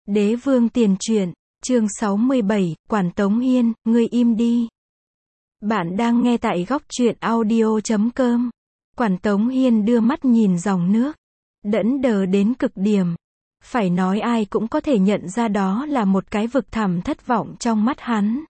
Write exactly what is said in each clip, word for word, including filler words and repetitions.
Đế vương tiền truyện, chương sáu mươi bảy, Quản Tống Hiên, ngươi im đi. Bạn đang nghe tại góc truyện audio chấm com. Quản Tống Hiên đưa mắt nhìn dòng nước, đẫn đờ đến cực điểm. Phải nói ai cũng có thể nhận ra đó là một cái vực thẳm thất vọng trong mắt hắn.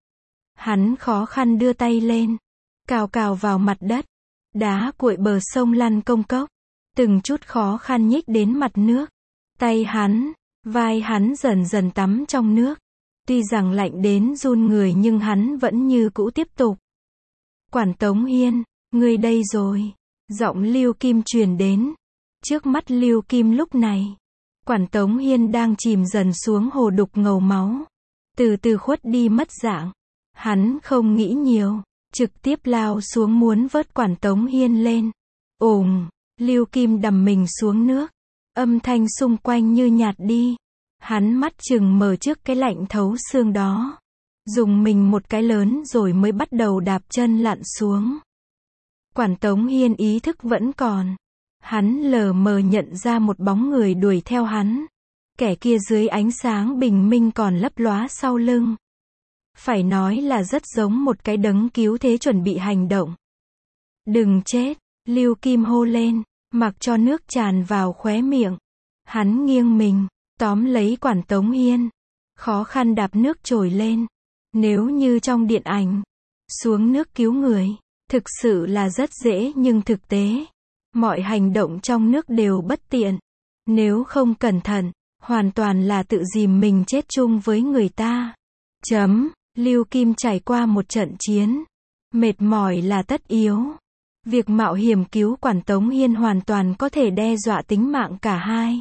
Hắn khó khăn đưa tay lên, cào cào vào mặt đất, đá cuội bờ sông lăn công cốc, từng chút khó khăn nhích đến mặt nước. Tay hắn, vai hắn dần dần tắm trong nước. Tuy rằng lạnh đến run người nhưng hắn vẫn như cũ tiếp tục. Quản Tống Hiên, ngươi đây rồi. Giọng Lưu Kim truyền đến. Trước mắt Lưu Kim lúc này, Quản Tống Hiên đang chìm dần xuống hồ đục ngầu máu. Từ từ khuất đi mất dạng. Hắn không nghĩ nhiều, trực tiếp lao xuống muốn vớt Quản Tống Hiên lên. Ồm, Lưu Kim đầm mình xuống nước. Âm thanh xung quanh như nhạt đi. Hắn mắt chừng mở trước cái lạnh thấu xương đó. Dùng mình một cái lớn rồi mới bắt đầu đạp chân lặn xuống. Quản Tống Hiên ý thức vẫn còn. Hắn lờ mờ nhận ra một bóng người đuổi theo hắn. Kẻ kia dưới ánh sáng bình minh còn lấp lóa sau lưng. Phải nói là rất giống một cái đấng cứu thế chuẩn bị hành động. Đừng chết, Lưu Kim hô lên, mặc cho nước tràn vào khóe miệng. Hắn nghiêng mình, tóm lấy Quản Tống Hiên, khó khăn đạp nước trồi lên. Nếu như trong điện ảnh, xuống nước cứu người, thực sự là rất dễ nhưng thực tế, mọi hành động trong nước đều bất tiện. Nếu không cẩn thận, hoàn toàn là tự dìm mình chết chung với người ta. Chấm, Lưu Kim trải qua một trận chiến, mệt mỏi là tất yếu. Việc mạo hiểm cứu Quản Tống Hiên hoàn toàn có thể đe dọa tính mạng cả hai.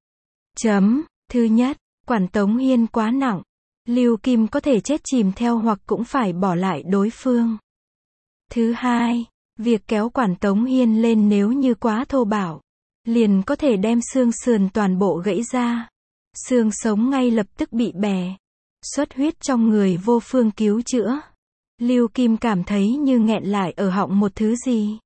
Chấm, thứ nhất, Quản Tống Hiên quá nặng. Lưu Kim có thể chết chìm theo hoặc cũng phải bỏ lại đối phương. Thứ hai, việc kéo Quản Tống Hiên lên nếu như quá thô bạo, liền có thể đem xương sườn toàn bộ gãy ra. Xương sống ngay lập tức bị bẻ. Xuất huyết trong người vô phương cứu chữa. Lưu Kim cảm thấy như nghẹn lại ở họng một thứ gì.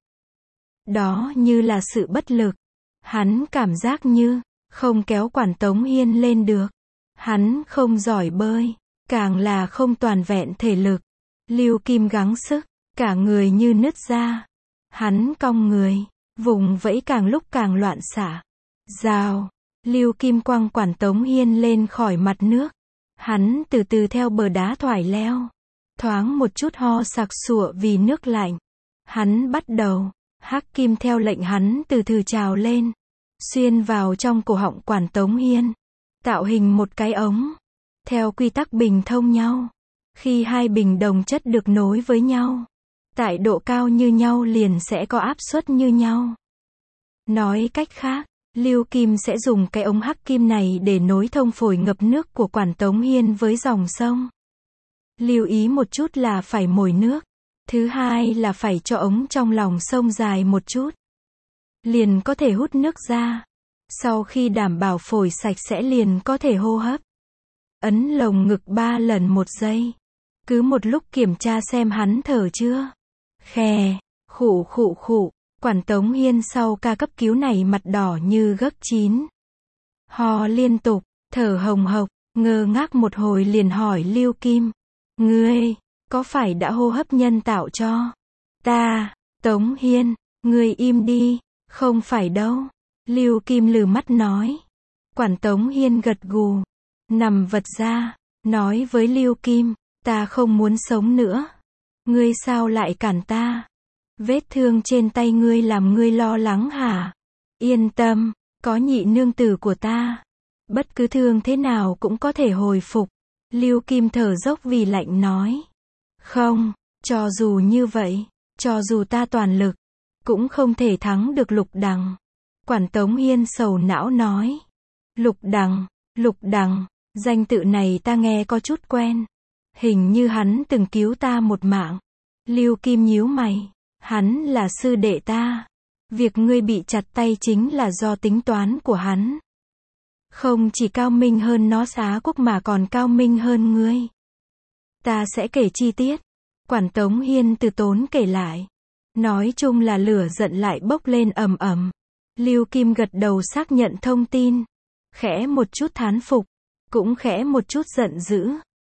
Đó như là sự bất lực. Hắn cảm giác như không kéo Quản Tống Hiên lên được. Hắn không giỏi bơi, càng là không toàn vẹn thể lực. Lưu Kim gắng sức, cả người như nứt ra. Hắn cong người, vùng vẫy càng lúc càng loạn xạ. Rào, Lưu Kim quăng Quản Tống Hiên lên khỏi mặt nước. Hắn từ từ theo bờ đá thoải leo. Thoáng một chút ho sặc sụa vì nước lạnh. Hắn bắt đầu, hắc kim theo lệnh hắn từ từ trào lên, xuyên vào trong cổ họng Quản Tống Hiên, tạo hình một cái ống. Theo quy tắc bình thông nhau, khi hai bình đồng chất được nối với nhau, tại độ cao như nhau liền sẽ có áp suất như nhau. Nói cách khác, Lưu Kim sẽ dùng cái ống hắc kim này để nối thông phổi ngập nước của Quản Tống Hiên với dòng sông. Lưu ý một chút là phải mồi nước. Thứ hai là phải cho ống trong lòng sông dài một chút. Liền có thể hút nước ra. Sau khi đảm bảo phổi sạch sẽ liền có thể hô hấp. Ấn lồng ngực ba lần một giây. Cứ một lúc kiểm tra xem hắn thở chưa. Khè, khụ khụ khụ. Quản Tống Hiên sau ca cấp cứu này mặt đỏ như gấc chín. Ho liên tục, thở hồng hộc, ngơ ngác một hồi liền hỏi Lưu Kim. Ngươi, có phải đã hô hấp nhân tạo cho ta? Tống Hiên, ngươi im đi, không phải đâu. Lưu Kim lừ mắt nói. Quản Tống Hiên gật gù, nằm vật ra, nói với Lưu Kim, ta không muốn sống nữa. Ngươi sao lại cản ta? Vết thương trên tay ngươi làm ngươi lo lắng hả? Yên tâm, có nhị nương tử của ta. Bất cứ thương thế nào cũng có thể hồi phục. Lưu Kim thở dốc vì lạnh nói. Không, cho dù như vậy, cho dù ta toàn lực, cũng không thể thắng được Lục Đằng. Quản Tống Hiên sầu não nói. Lục Đằng, Lục Đằng, danh tự này ta nghe có chút quen. Hình như hắn từng cứu ta một mạng. Lưu Kim nhíu mày. Hắn là sư đệ ta. Việc ngươi bị chặt tay chính là do tính toán của hắn. Không chỉ cao minh hơn nó Xá Quốc mà còn cao minh hơn ngươi. Ta sẽ kể chi tiết. Quản Tống Hiên từ tốn kể lại. Nói chung là lửa giận lại bốc lên ầm ầm. Lưu Kim gật đầu xác nhận thông tin. Khẽ một chút thán phục. cũng khẽ một chút giận dữ.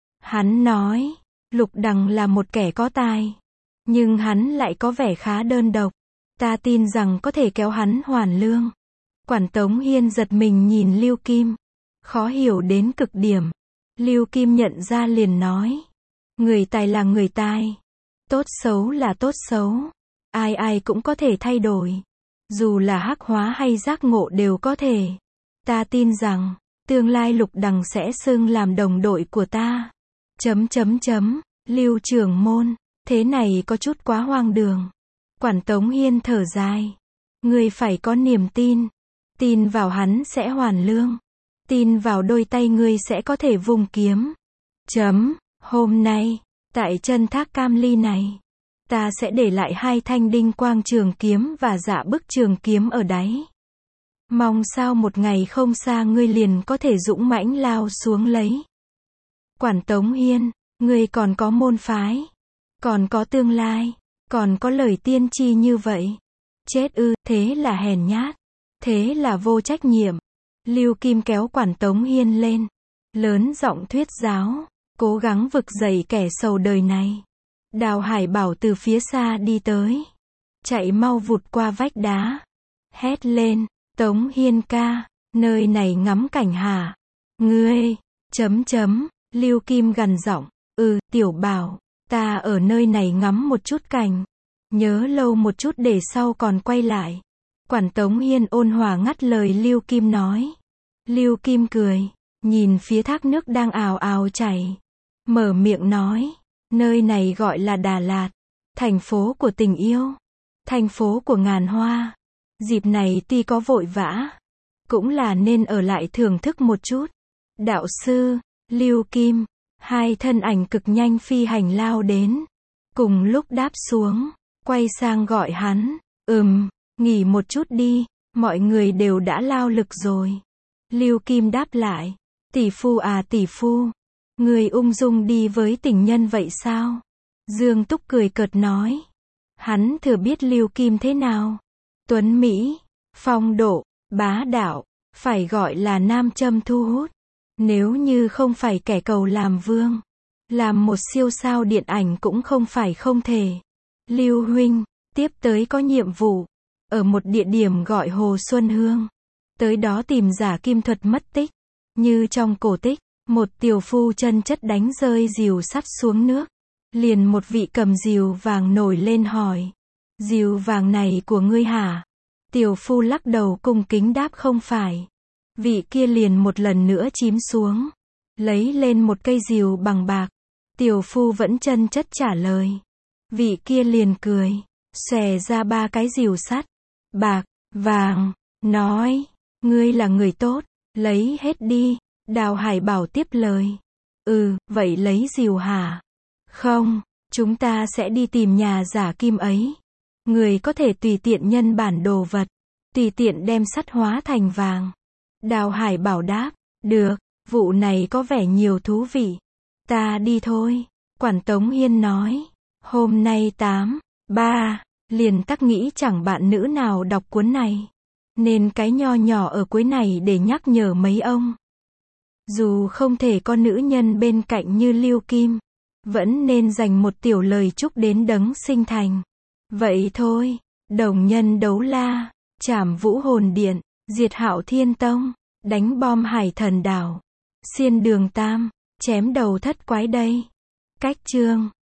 Hắn nói, Lục Đằng là một kẻ có tài, nhưng hắn lại có vẻ khá đơn độc. Ta tin rằng có thể kéo hắn hoàn lương. Quản Tống Hiên giật mình nhìn Lưu Kim, khó hiểu đến cực điểm. Lưu Kim nhận ra liền nói, người tài là người tài, tốt xấu là tốt xấu, ai ai cũng có thể thay đổi, dù là hắc hóa hay giác ngộ đều có thể. Ta tin rằng, tương lai Lục Đằng sẽ xưng làm đồng đội của ta. Chấm chấm chấm, Lưu trưởng môn, thế này có chút quá hoang đường. Quản Tống Hiên thở dài, ngươi phải có niềm tin, tin vào hắn sẽ hoàn lương, tin vào đôi tay ngươi sẽ có thể vung kiếm. Chấm, hôm nay, tại chân thác Cam Ly này, ta sẽ để lại hai thanh đinh quang trường kiếm và dạ bức trường kiếm ở đáy. Mong sao một ngày không xa ngươi liền có thể dũng mãnh lao xuống lấy. Quản Tống Hiên, ngươi còn có môn phái, còn có tương lai, còn có lời tiên tri như vậy. Chết ư, thế là hèn nhát, thế là vô trách nhiệm. Lưu Kim kéo Quản Tống Hiên lên, lớn giọng thuyết giáo, cố gắng vực dậy kẻ sầu đời này. Đào Hải Bảo từ phía xa đi tới, chạy mau vụt qua vách đá, hét lên, Tống Hiên ca, nơi này ngắm cảnh hả? Ngươi, chấm chấm, Lưu Kim gằn giọng, ừ, Tiểu Bảo, ta ở nơi này ngắm một chút cảnh, nhớ lâu một chút để sau còn quay lại. Quản Tống Hiên ôn hòa ngắt lời Lưu Kim nói. Lưu Kim cười, nhìn phía thác nước đang ào ào chảy, mở miệng nói, nơi này gọi là Đà Lạt, thành phố của tình yêu, thành phố của ngàn hoa. Dịp này tuy có vội vã, cũng là nên ở lại thưởng thức một chút. Đạo sư, Lưu Kim, hai thân ảnh cực nhanh phi hành lao đến, cùng lúc đáp xuống, quay sang gọi hắn, ừm, nghỉ một chút đi, mọi người đều đã lao lực rồi. Lưu Kim đáp lại, tỷ phu à tỷ phu, người ung dung đi với tình nhân vậy sao? Dương Túc cười cợt nói, hắn thừa biết Lưu Kim thế nào. Tuấn Mỹ, phong độ, bá đạo, phải gọi là nam châm thu hút. Nếu như không phải kẻ cầu làm vương, làm một siêu sao điện ảnh cũng không phải không thể. Lưu huynh, tiếp tới có nhiệm vụ, ở một địa điểm gọi Hồ Xuân Hương. Tới đó tìm giả kim thuật mất tích. Như trong cổ tích, một tiểu phu chân chất đánh rơi rìu sắt xuống nước. Liền một vị cầm rìu vàng nổi lên hỏi, rìu vàng này của ngươi hả? Tiểu phu lắc đầu cung kính đáp không phải. Vị kia liền một lần nữa chím xuống, lấy lên một cây rìu bằng bạc. Tiểu phu vẫn chân chất trả lời. Vị kia liền cười, xòe ra ba cái rìu sắt, bạc, vàng, nói, ngươi là người tốt, lấy hết đi. Đào Hải Bảo tiếp lời, ừ, vậy lấy rìu hả? Không, chúng ta sẽ đi tìm nhà giả kim ấy. Người có thể tùy tiện nhân bản đồ vật, tùy tiện đem sắt hóa thành vàng. Đào Hải Bảo đáp, được, vụ này có vẻ nhiều thú vị. Ta đi thôi. Quản Tống Hiên nói, hôm nay tám, ba, liền tắc nghĩ chẳng bạn nữ nào đọc cuốn này. Nên cái nho nhỏ ở cuối này để nhắc nhở mấy ông. Dù không thể có nữ nhân bên cạnh như Lưu Kim, vẫn nên dành một tiểu lời chúc đến đấng sinh thành. Vậy thôi, đồng nhân đấu la, trảm vũ hồn điện, diệt hạo thiên tông, đánh bom hải thần đảo, xiên đường tam, chém đầu thất quái đây. Cách chương